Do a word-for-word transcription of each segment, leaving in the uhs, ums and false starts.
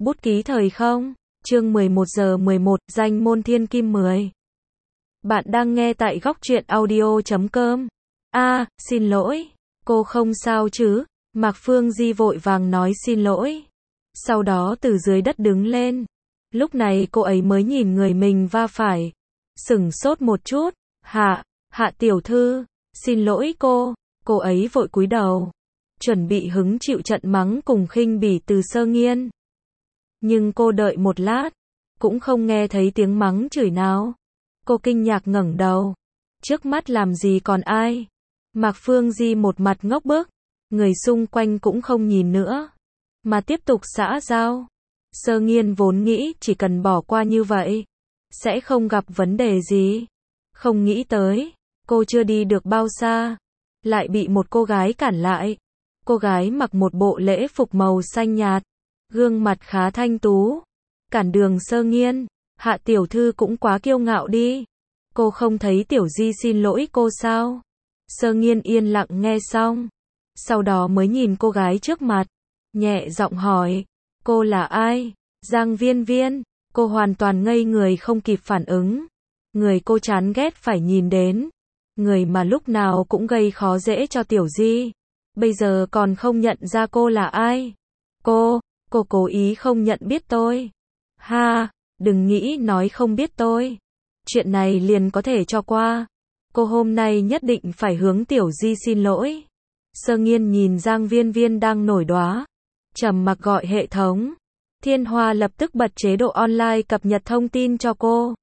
Bút ký thời không, chương mười một giờ mười một, danh môn thiên kim mười. Bạn đang nghe tại góc truyện audio chấm com. A, xin lỗi, cô không sao chứ? Mạc Phương Di vội vàng nói xin lỗi. Sau đó từ dưới đất đứng lên. Lúc này cô ấy mới nhìn người mình va phải. Sửng sốt một chút. Hạ, Hạ tiểu thư, xin lỗi cô. Cô ấy vội cúi đầu. Chuẩn bị hứng chịu trận mắng cùng khinh bỉ từ Sơ Nghiên. Nhưng cô đợi một lát, cũng không nghe thấy tiếng mắng chửi nào. Cô kinh ngạc ngẩng đầu. Trước mắt làm gì còn ai? Mạc Phương Di một mặt ngốc bức. Người xung quanh cũng không nhìn nữa, mà tiếp tục xã giao. Sơ Nghiên vốn nghĩ chỉ cần bỏ qua như vậy, sẽ không gặp vấn đề gì. Không nghĩ tới, cô chưa đi được bao xa, lại bị một cô gái cản lại. Cô gái mặc một bộ lễ phục màu xanh nhạt, gương mặt khá thanh tú. Cản đường Sơ Nghiên, Hạ tiểu thư cũng quá kiêu ngạo đi. Cô không thấy Tiểu Di xin lỗi cô sao? Sơ Nghiên yên lặng nghe xong, sau đó mới nhìn cô gái trước mặt, nhẹ giọng hỏi, cô là ai? Giang Viên Viên. Cô hoàn toàn ngây người không kịp phản ứng. Người cô chán ghét phải nhìn đến, người mà lúc nào cũng gây khó dễ cho Tiểu Di, bây giờ còn không nhận ra cô là ai. Cô, cô cố ý không nhận biết tôi. Ha, đừng nghĩ nói không biết tôi. Chuyện này liền có thể cho qua. Cô hôm nay nhất định phải hướng Tiểu Di xin lỗi. Sơ Nghiên nhìn Giang Viên Viên đang nổi đoá, trầm mặc gọi hệ thống. Thiên Hoa lập tức bật chế độ online cập nhật thông tin cho cô.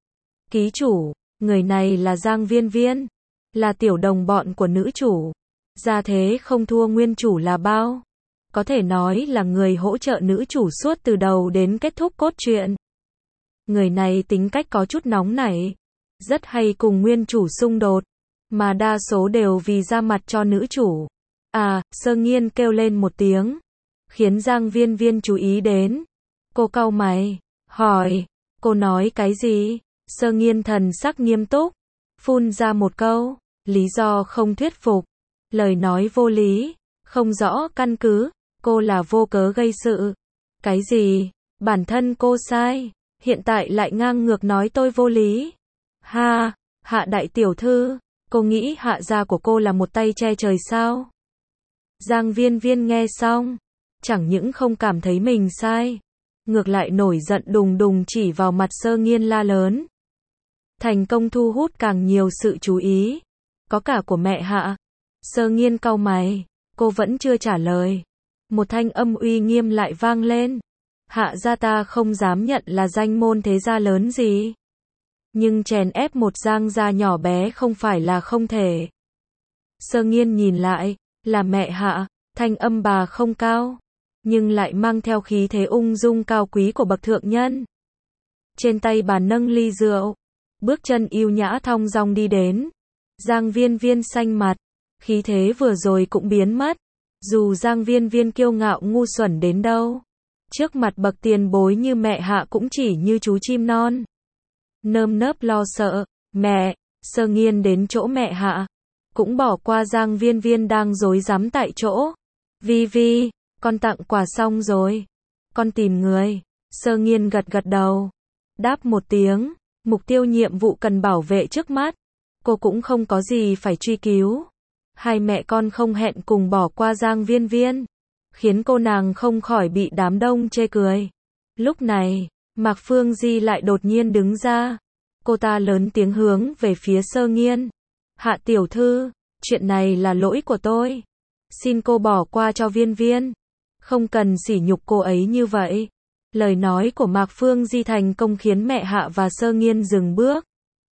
Ký chủ, người này là Giang Viên Viên, là tiểu đồng bọn của nữ chủ. Gia thế không thua nguyên chủ là bao. Có thể nói là người hỗ trợ nữ chủ suốt từ đầu đến kết thúc cốt truyện. Người này tính cách có chút nóng nảy, rất hay cùng nguyên chủ xung đột, mà đa số đều vì ra mặt cho nữ chủ. À, Sơ Nghiên kêu lên một tiếng, khiến Giang Viên Viên chú ý đến. Cô cau mày, hỏi, cô nói cái gì? Sơ Nghiên thần sắc nghiêm túc, phun ra một câu, lý do không thuyết phục, lời nói vô lý, không rõ căn cứ, cô là vô cớ gây sự. Cái gì? Bản thân cô sai, hiện tại lại ngang ngược nói tôi vô lý. Ha, Hạ đại tiểu thư, cô nghĩ Hạ gia của cô là một tay che trời sao? Giang Viên Viên nghe xong, chẳng những không cảm thấy mình sai, ngược lại nổi giận đùng đùng chỉ vào mặt Sơ Nghiên la lớn. Thành công thu hút càng nhiều sự chú ý, có cả của mẹ Hạ. Sơ Nghiên cau mày, cô vẫn chưa trả lời. Một thanh âm uy nghiêm lại vang lên. Hạ gia ta không dám nhận là danh môn thế gia lớn gì, nhưng chèn ép một Giang gia nhỏ bé không phải là không thể. Sơ Nghiên nhìn lại, là mẹ Hạ, thanh âm bà không cao, nhưng lại mang theo khí thế ung dung cao quý của bậc thượng nhân. Trên tay bà nâng ly rượu, bước chân yêu nhã thong dong đi đến. Giang Viên Viên xanh mặt, khí thế vừa rồi cũng biến mất. Dù Giang Viên Viên kiêu ngạo ngu xuẩn đến đâu, trước mặt bậc tiền bối như mẹ Hạ cũng chỉ như chú chim non. Nơm nớp lo sợ, mẹ. Sơ Nghiên đến chỗ mẹ Hạ, cũng bỏ qua Giang Viên Viên đang rối rắm tại chỗ. Vi Vi, con tặng quà xong rồi, con tìm người. Sơ Nghiên gật gật đầu, đáp một tiếng. Mục tiêu nhiệm vụ cần bảo vệ trước mắt, cô cũng không có gì phải truy cứu. Hai mẹ con không hẹn cùng bỏ qua Giang Viên Viên, khiến cô nàng không khỏi bị đám đông chê cười. Lúc này, Mạc Phương Di lại đột nhiên đứng ra. Cô ta lớn tiếng hướng về phía Sơ Nghiên. Hạ tiểu thư, chuyện này là lỗi của tôi. Xin cô bỏ qua cho Viên Viên. Không cần sỉ nhục cô ấy như vậy. Lời nói của Mạc Phương Di thành công khiến mẹ Hạ và Sơ Nghiên dừng bước.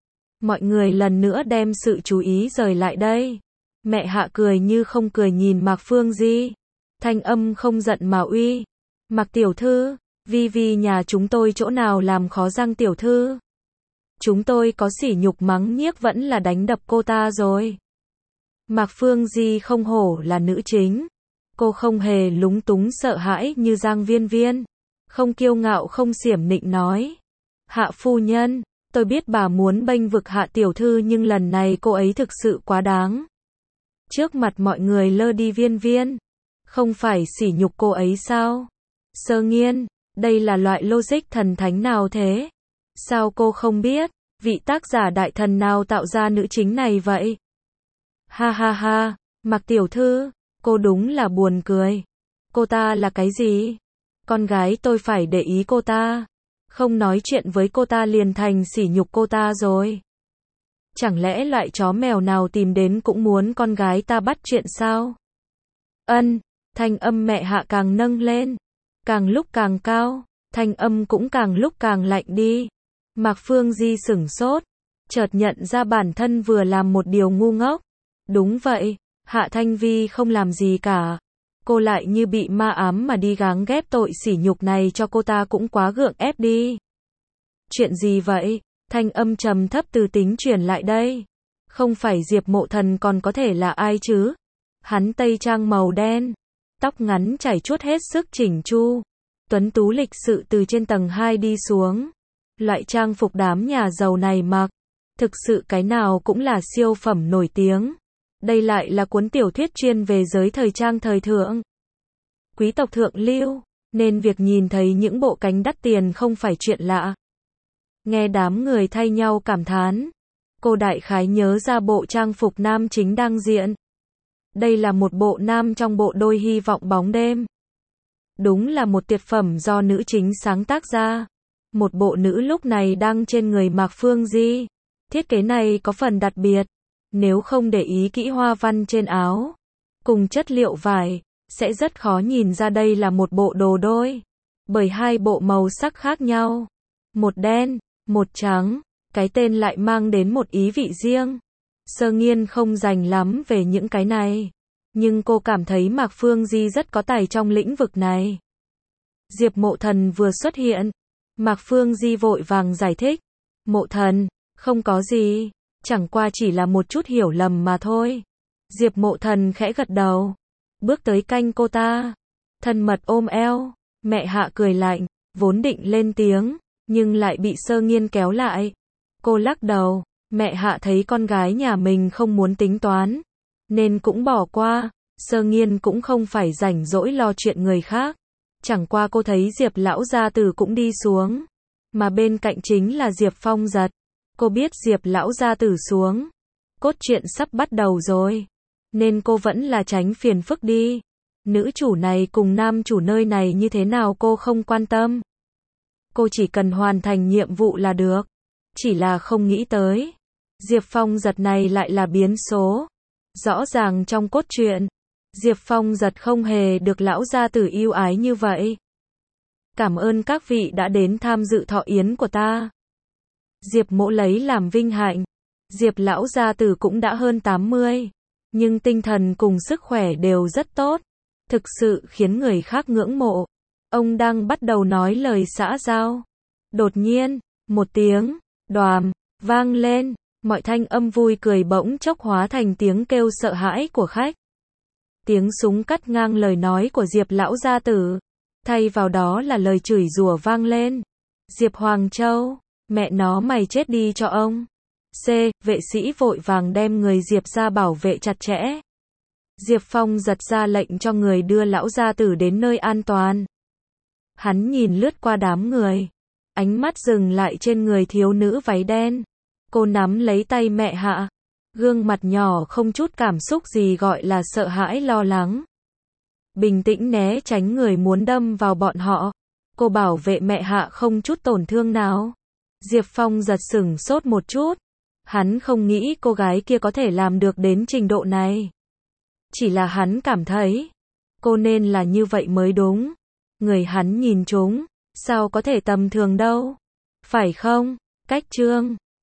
Mọi người lần nữa đem sự chú ý rời lại đây. Mẹ Hạ cười như không cười nhìn Mạc Phương Di. Thanh âm không giận mà uy. Mạc tiểu thư, Vi Vi nhà chúng tôi chỗ nào làm khó Giang tiểu thư? Chúng tôi có sỉ nhục mắng nhiếc vẫn là đánh đập cô ta rồi. Mạc Phương Di không hổ là nữ chính. Cô không hề lúng túng sợ hãi như Giang Viên Viên. Không kiêu ngạo không xiểm nịnh nói. Hạ phu nhân, tôi biết bà muốn bênh vực Hạ tiểu thư nhưng lần này cô ấy thực sự quá đáng. Trước mặt mọi người lơ đi Viên Viên. Không phải sỉ nhục cô ấy sao? Sơ Nghiên, Đây là loại logic thần thánh nào thế? Sao cô không biết? Vị tác giả đại thần nào tạo ra nữ chính này vậy? Ha ha ha, Mạc tiểu thư, cô đúng là buồn cười. Cô ta là cái gì? Con gái tôi phải để ý cô ta. Không nói chuyện với cô ta liền thành sỉ nhục cô ta rồi. Chẳng lẽ loại chó mèo nào tìm đến cũng muốn con gái ta bắt chuyện sao? Ân, thanh âm mẹ Hạ càng nâng lên, càng lúc càng cao, thanh âm cũng càng lúc càng lạnh đi. Mạc Phương Di sửng sốt, chợt nhận ra bản thân vừa làm một điều ngu ngốc. Đúng vậy, Hạ Thanh Vi không làm gì cả. Cô lại như bị ma ám mà đi gắng ghép tội sỉ nhục này cho cô ta cũng quá gượng ép đi. Chuyện gì vậy? Thanh âm trầm thấp từ tính truyền lại đây. Không phải Diệp Mộ Thần còn có thể là ai chứ? Hắn tây trang màu đen, tóc ngắn chảy chuốt hết sức chỉnh chu, tuấn tú lịch sự từ trên tầng hai đi xuống. Loại trang phục đám nhà giàu này mặc, thực sự cái nào cũng là siêu phẩm nổi tiếng. Đây lại là cuốn tiểu thuyết chuyên về giới thời trang thời thượng. Quý tộc thượng lưu, nên việc nhìn thấy những bộ cánh đắt tiền không phải chuyện lạ. Nghe đám người thay nhau cảm thán, cô đại khái nhớ ra bộ trang phục nam chính đang diện. Đây là một bộ nam trong bộ đôi hy vọng bóng đêm. Đúng là một tuyệt phẩm do nữ chính sáng tác ra. Một bộ nữ lúc này đang trên người Mạc Phương Di. Thiết kế này có phần đặc biệt. Nếu không để ý kỹ hoa văn trên áo, cùng chất liệu vải, sẽ rất khó nhìn ra đây là một bộ đồ đôi. Bởi hai bộ màu sắc khác nhau. Một đen, một trắng, cái tên lại mang đến một ý vị riêng. Sơ Nghiên không rành lắm về những cái này, nhưng cô cảm thấy Mạc Phương Di rất có tài trong lĩnh vực này. Diệp Mộ Thần vừa xuất hiện, Mạc Phương Di vội vàng giải thích. Mộ Thần, không có gì, chẳng qua chỉ là một chút hiểu lầm mà thôi. Diệp Mộ Thần khẽ gật đầu, bước tới cạnh cô ta, thân mật ôm eo. Mẹ Hạ cười lạnh, vốn định lên tiếng, nhưng lại bị Sơ Nghiên kéo lại. Cô lắc đầu, mẹ Hạ thấy con gái nhà mình không muốn tính toán, nên cũng bỏ qua. Sơ Nghiên cũng không phải rảnh rỗi lo chuyện người khác. Chẳng qua cô thấy Diệp lão gia tử cũng đi xuống, mà bên cạnh chính là Diệp Phong Giật. Cô biết Diệp lão gia tử xuống, cốt truyện sắp bắt đầu rồi, nên cô vẫn là tránh phiền phức đi. Nữ chủ này cùng nam chủ nơi này như thế nào cô không quan tâm. Cô chỉ cần hoàn thành nhiệm vụ là được. Chỉ là không nghĩ tới, Diệp Phong Giật này lại là biến số. Rõ ràng trong cốt truyện, Diệp Phong Giật không hề được lão gia tử yêu ái như vậy. Cảm ơn các vị đã đến tham dự thọ yến của ta. Diệp Mỗ lấy làm vinh hạnh. Diệp lão gia tử cũng đã hơn tám mươi, nhưng tinh thần cùng sức khỏe đều rất tốt, thực sự khiến người khác ngưỡng mộ. Ông đang bắt đầu nói lời xã giao. Đột nhiên, một tiếng đoàm vang lên, mọi thanh âm vui cười bỗng chốc hóa thành tiếng kêu sợ hãi của khách. Tiếng súng cắt ngang lời nói của Diệp lão gia tử, thay vào đó là lời chửi rủa vang lên. Diệp Hoàng Châu, mẹ nó mày chết đi cho ông. C, vệ sĩ vội vàng đem người Diệp ra bảo vệ chặt chẽ. Diệp Phong Giật ra lệnh cho người đưa lão gia tử đến nơi an toàn. Hắn nhìn lướt qua đám người, ánh mắt dừng lại trên người thiếu nữ váy đen. Cô nắm lấy tay mẹ Hạ, gương mặt nhỏ không chút cảm xúc gì gọi là sợ hãi lo lắng. Bình tĩnh né tránh người muốn đâm vào bọn họ. Cô bảo vệ mẹ Hạ không chút tổn thương nào. Diệp Phong Giật sửng sốt một chút. Hắn không nghĩ cô gái kia có thể làm được đến trình độ này. Chỉ là hắn cảm thấy, cô nên là như vậy mới đúng. Người hắn nhìn chúng, sao có thể tầm thường đâu. Phải không? Cách chương